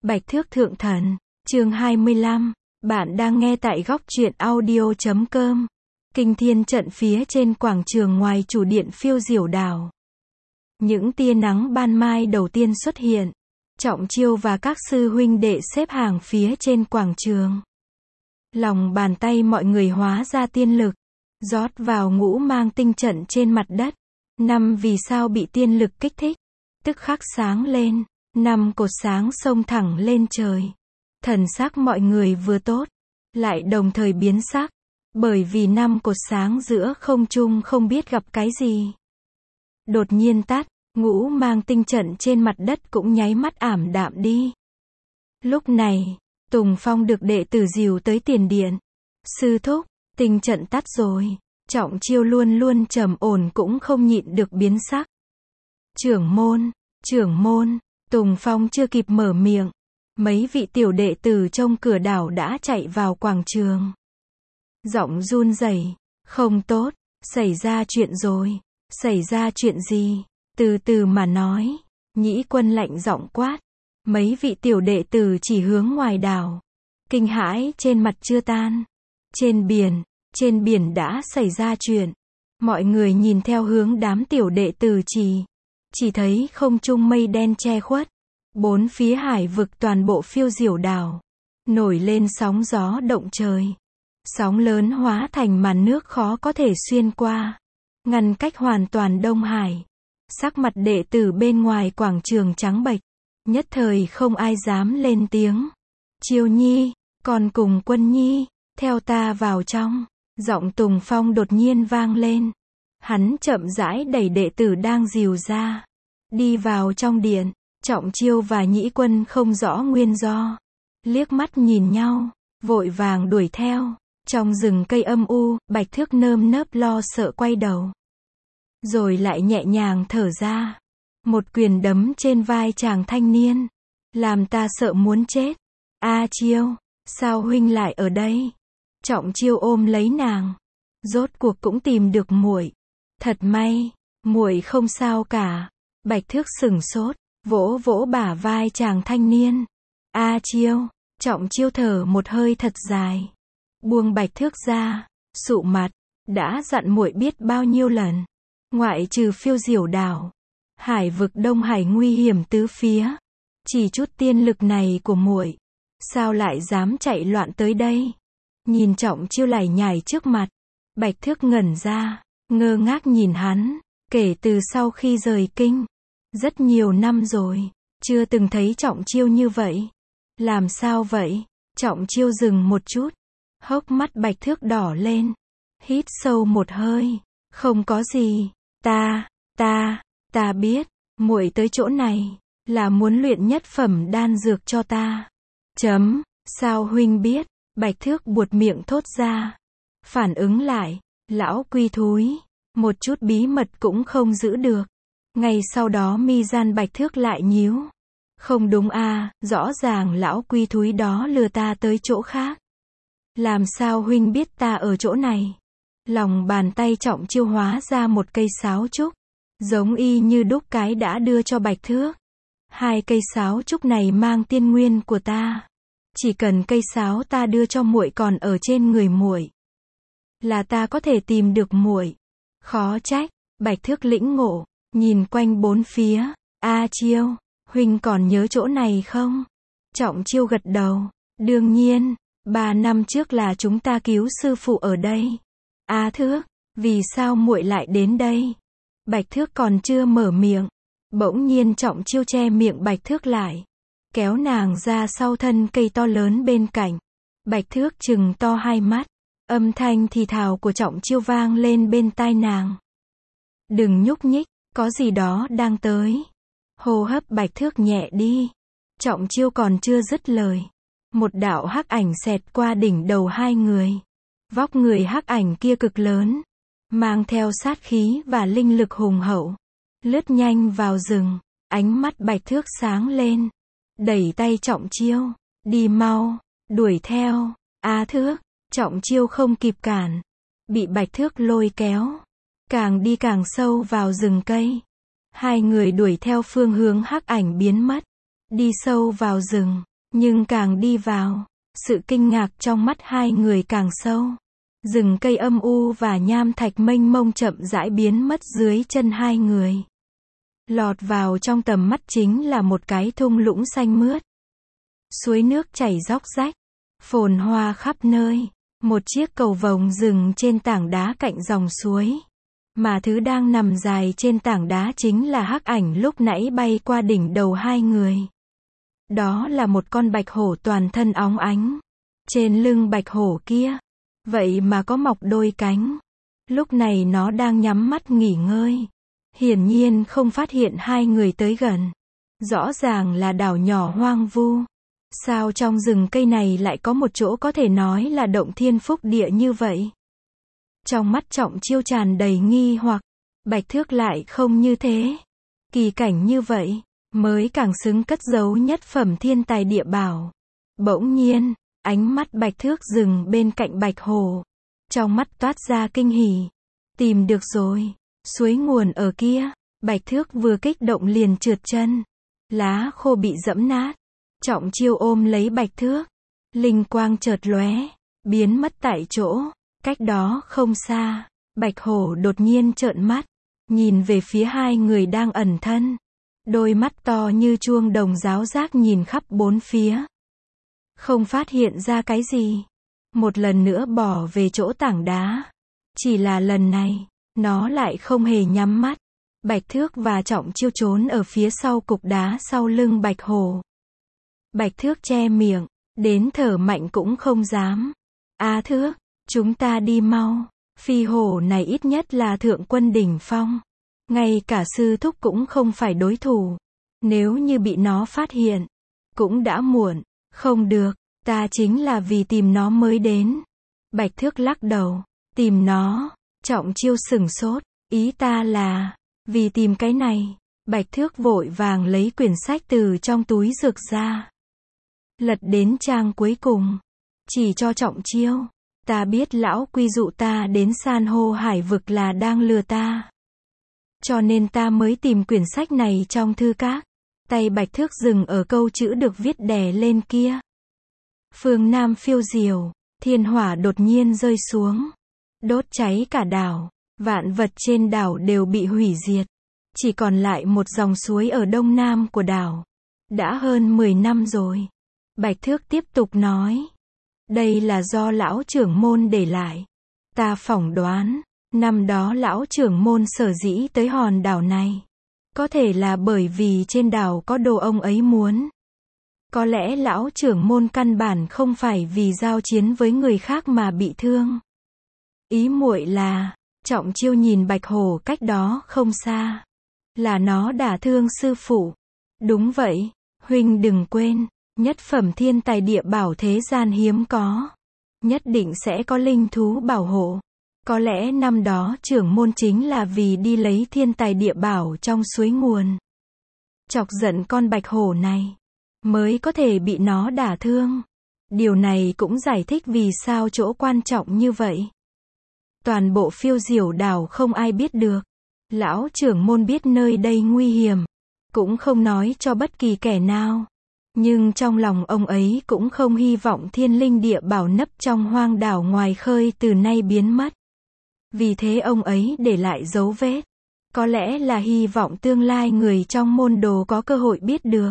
Bạch Thước Thượng Thần, chương 25. Bạn đang nghe tại góc truyện audio.com. Kinh thiên trận phía trên quảng trường ngoài chủ điện phiêu diểu đảo. Những tia nắng ban mai đầu tiên xuất hiện. Trọng Chiêu và các sư huynh đệ xếp hàng phía trên quảng trường. Lòng bàn tay mọi người hóa ra tiên lực, rót vào ngũ mang tinh trận trên mặt đất. 5 vì sao bị tiên lực kích thích, tức khắc sáng lên. 5 cột sáng xông thẳng lên trời. Thần sắc mọi người vừa tốt, lại đồng thời biến sắc, bởi vì 5 cột sáng giữa không trung không biết gặp cái gì. Đột nhiên tắt, ngũ mang tinh trận trên mặt đất cũng nháy mắt ảm đạm đi. Lúc này, Tùng Phong được đệ tử dìu tới tiền điện. Sư thúc, tinh trận tắt rồi. Trọng Chiêu luôn luôn trầm ổn cũng không nhịn được biến sắc. Trưởng môn, Tùng Phong chưa kịp mở miệng. Mấy vị tiểu đệ tử trong cửa đảo đã chạy vào quảng trường. Giọng run rẩy, không tốt, xảy ra chuyện rồi. Xảy ra chuyện gì? Từ từ mà nói. Nhĩ Quân lạnh giọng quát. Mấy vị tiểu đệ tử chỉ hướng ngoài đảo. Kinh hãi trên mặt chưa tan. Trên biển đã xảy ra chuyện. Mọi người nhìn theo hướng đám tiểu đệ tử chỉ thấy không trung mây đen che khuất. Bốn phía hải vực toàn bộ phiêu diểu đảo. Nổi lên sóng gió động trời. Sóng lớn hóa thành màn nước khó có thể xuyên qua. Ngăn cách hoàn toàn Đông Hải. Sắc mặt đệ tử bên ngoài quảng trường trắng bệch. Nhất thời không ai dám lên tiếng. Chiêu Nhi, còn cùng Quân Nhi, theo ta vào trong. Giọng Tùng Phong đột nhiên vang lên. Hắn chậm rãi đẩy đệ tử đang dìu ra. Đi vào trong điện. Trọng Chiêu và Nhĩ Quân không rõ nguyên do. Liếc mắt nhìn nhau, vội vàng đuổi theo. Trong rừng cây âm u, Bạch Thước nơm nớp lo sợ quay đầu. Rồi lại nhẹ nhàng thở ra. Một quyền đấm trên vai chàng thanh niên. Làm ta sợ muốn chết. A Chiêu, sao huynh lại ở đây? Trọng Chiêu ôm lấy nàng. Rốt cuộc cũng tìm được muội. Thật may, muội không sao cả. Bạch Thước sửng sốt, vỗ vỗ bả vai chàng thanh niên. A Chiêu, Trọng Chiêu thở một hơi thật dài. Buông Bạch Thước ra, sụ mặt, đã dặn muội biết bao nhiêu lần. Ngoại trừ phiêu diểu đảo, hải vực Đông Hải nguy hiểm tứ phía. Chỉ chút tiên lực này của muội, sao lại dám chạy loạn tới đây? Nhìn Trọng Chiêu lải nhải trước mặt, Bạch Thước ngẩn ra, ngơ ngác nhìn hắn. Kể từ sau khi rời kinh, rất nhiều năm rồi, chưa từng thấy Trọng Chiêu như vậy. Làm sao vậy? Trọng Chiêu dừng một chút, hốc mắt Bạch Thước đỏ lên. Hít sâu một hơi, không có gì. Ta biết, muội tới chỗ này, là muốn luyện nhất phẩm đan dược cho ta. Sao huynh biết? Bạch Thước buột miệng thốt ra. Phản ứng lại, lão quy thúi, một chút bí mật cũng không giữ được. Ngay sau đó mi gian Bạch Thước lại nhíu. Không đúng à, rõ ràng lão quy thúi đó lừa ta tới chỗ khác. Làm sao huynh biết ta ở chỗ này? Lòng bàn tay Trọng Chiêu hóa ra một cây sáo trúc, giống y như đúc cái đã đưa cho Bạch Thước. 2 cây sáo trúc này mang tiên nguyên của ta. Chỉ cần cây sáo ta đưa cho muội còn ở trên người muội, là ta có thể tìm được muội. Khó trách. Bạch Thước lĩnh ngộ, nhìn quanh bốn phía. A Chiêu, huynh còn nhớ chỗ này không? Trọng Chiêu gật đầu. Đương nhiên, 3 năm trước là chúng ta cứu sư phụ ở đây. A Thước, vì sao muội lại đến đây? Bạch Thước còn chưa mở miệng, bỗng nhiên Trọng Chiêu che miệng Bạch Thước lại, kéo nàng ra sau thân cây to lớn bên cạnh. Bạch Thước trừng to hai mắt, âm thanh thì thào của Trọng Chiêu vang lên bên tai nàng. Đừng nhúc nhích, có gì đó đang tới. Hô hấp Bạch Thước nhẹ đi. Trọng Chiêu còn chưa dứt lời, một đạo hắc ảnh xẹt qua đỉnh đầu hai người. Vóc người hắc ảnh kia cực lớn, mang theo sát khí và linh lực hùng hậu, lướt nhanh vào rừng. Ánh mắt Bạch Thước sáng lên, đẩy tay Trọng Chiêu, đi mau, đuổi theo. A Thước, Trọng Chiêu không kịp cản, bị Bạch Thước lôi kéo, càng đi càng sâu vào rừng cây. Hai người đuổi theo phương hướng hắc ảnh biến mất, đi sâu vào rừng. Nhưng càng đi vào, sự kinh ngạc trong mắt hai người càng sâu. Rừng cây âm u và nham thạch mênh mông chậm rãi biến mất dưới chân hai người. Lọt vào trong tầm mắt chính là một cái thung lũng xanh mướt. Suối nước chảy róc rách, phồn hoa khắp nơi. Một chiếc cầu vồng dừng trên tảng đá cạnh dòng suối. Mà thứ đang nằm dài trên tảng đá chính là hắc ảnh lúc nãy bay qua đỉnh đầu hai người. Đó là một con bạch hổ toàn thân óng ánh. Trên lưng bạch hổ kia, vậy mà có mọc đôi cánh. Lúc này nó đang nhắm mắt nghỉ ngơi. Hiển nhiên không phát hiện hai người tới gần. Rõ ràng là đảo nhỏ hoang vu. Sao trong rừng cây này lại có một chỗ có thể nói là động thiên phúc địa như vậy? Trong mắt Trọng Chiêu tràn đầy nghi hoặc. Bạch Thước lại không như thế. Kỳ cảnh như vậy, mới càng xứng cất giấu nhất phẩm thiên tài địa bảo. Bỗng nhiên, ánh mắt Bạch Thước dừng bên cạnh Bạch Hổ. Trong mắt toát ra kinh hỉ. Tìm được rồi, suối nguồn ở kia. Bạch Thước vừa kích động liền trượt chân. Lá khô bị dẫm nát. Trọng Chiêu ôm lấy Bạch Thước. Linh quang chợt lóe, biến mất tại chỗ. Cách đó không xa, Bạch Hổ đột nhiên trợn mắt, nhìn về phía hai người đang ẩn thân. Đôi mắt to như chuông đồng giáo giác nhìn khắp bốn phía. Không phát hiện ra cái gì. Một lần nữa bỏ về chỗ tảng đá. Chỉ là lần này, nó lại không hề nhắm mắt. Bạch Thước và Trọng Chiêu trốn ở phía sau cục đá sau lưng Bạch Hổ. Bạch Thước che miệng, đến thở mạnh cũng không dám. A Thước, chúng ta đi mau. Phi hổ này ít nhất là thượng quân đỉnh phong. Ngay cả sư thúc cũng không phải đối thủ. Nếu như bị nó phát hiện, cũng đã muộn. Không được, ta chính là vì tìm nó mới đến. Bạch Thước lắc đầu. Tìm nó. Trọng Chiêu sửng sốt. Ý ta là, vì tìm cái này. Bạch Thước vội vàng lấy quyển sách từ trong túi dược ra. Lật đến trang cuối cùng. Chỉ cho Trọng Chiêu. Ta biết lão quy dụ ta đến san hô hải vực là đang lừa ta. Cho nên ta mới tìm quyển sách này trong thư các. Tay Bạch Thước dừng ở câu chữ được viết đè lên kia. Phương Nam phiêu diều, thiên hỏa đột nhiên rơi xuống. Đốt cháy cả đảo. Vạn vật trên đảo đều bị hủy diệt. Chỉ còn lại một dòng suối ở đông nam của đảo. Đã hơn 10 năm rồi. Bạch Thước tiếp tục nói. Đây là do lão trưởng môn để lại. Ta phỏng đoán, năm đó lão trưởng môn sở dĩ tới hòn đảo này. Có thể là bởi vì trên đảo có đồ ông ấy muốn. Có lẽ lão trưởng môn căn bản không phải vì giao chiến với người khác mà bị thương. Ý muội là, Trọng Chiêu nhìn Bạch Hổ cách đó không xa. Là nó đả thương sư phụ. Đúng vậy, huynh đừng quên. Nhất phẩm thiên tài địa bảo thế gian hiếm có. Nhất định sẽ có linh thú bảo hộ. Có lẽ năm đó trưởng môn chính là vì đi lấy thiên tài địa bảo trong suối nguồn. Chọc giận con Bạch Hổ này. Mới có thể bị nó đả thương. Điều này cũng giải thích vì sao chỗ quan trọng như vậy. Toàn bộ phiêu diểu đảo không ai biết được. Lão trưởng môn biết nơi đây nguy hiểm. Cũng không nói cho bất kỳ kẻ nào. Nhưng trong lòng ông ấy cũng không hy vọng thiên linh địa bảo nấp trong hoang đảo ngoài khơi từ nay biến mất. Vì thế ông ấy để lại dấu vết. Có lẽ là hy vọng tương lai người trong môn đồ có cơ hội biết được.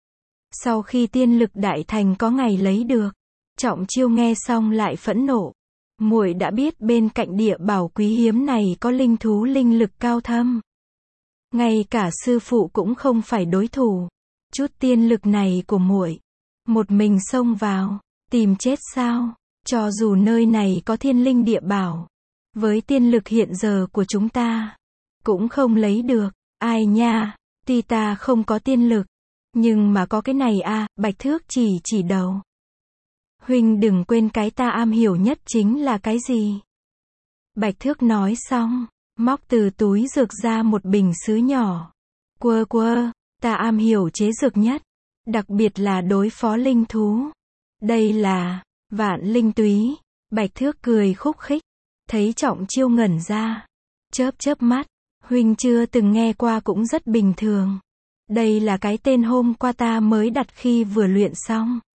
Sau khi tiên lực đại thành có ngày lấy được, Trọng Chiêu nghe xong lại phẫn nộ. Muội đã biết bên cạnh địa bảo quý hiếm này có linh thú linh lực cao thâm. Ngay cả sư phụ cũng không phải đối thủ. Chút tiên lực này của muội, một mình xông vào, tìm chết sao? Cho dù nơi này có thiên linh địa bảo, với tiên lực hiện giờ của chúng ta, cũng không lấy được. Ai nha, tuy ta không có tiên lực, nhưng mà có cái này à, Bạch Thước chỉ đầu. Huynh đừng quên cái ta am hiểu nhất chính là cái gì? Bạch Thước nói xong, móc từ túi dược ra một bình sứ nhỏ. Quơ, ta am hiểu chế dược nhất, đặc biệt là đối phó linh thú. Đây là vạn linh túy. Bạch Thước cười khúc khích, thấy Trọng Chiêu ngẩn ra, chớp mắt, huynh chưa từng nghe qua cũng rất bình thường. Đây là cái tên hôm qua ta mới đặt khi vừa luyện xong.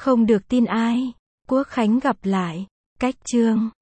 Không được tin ai. Quốc khánh gặp lại. Cách chương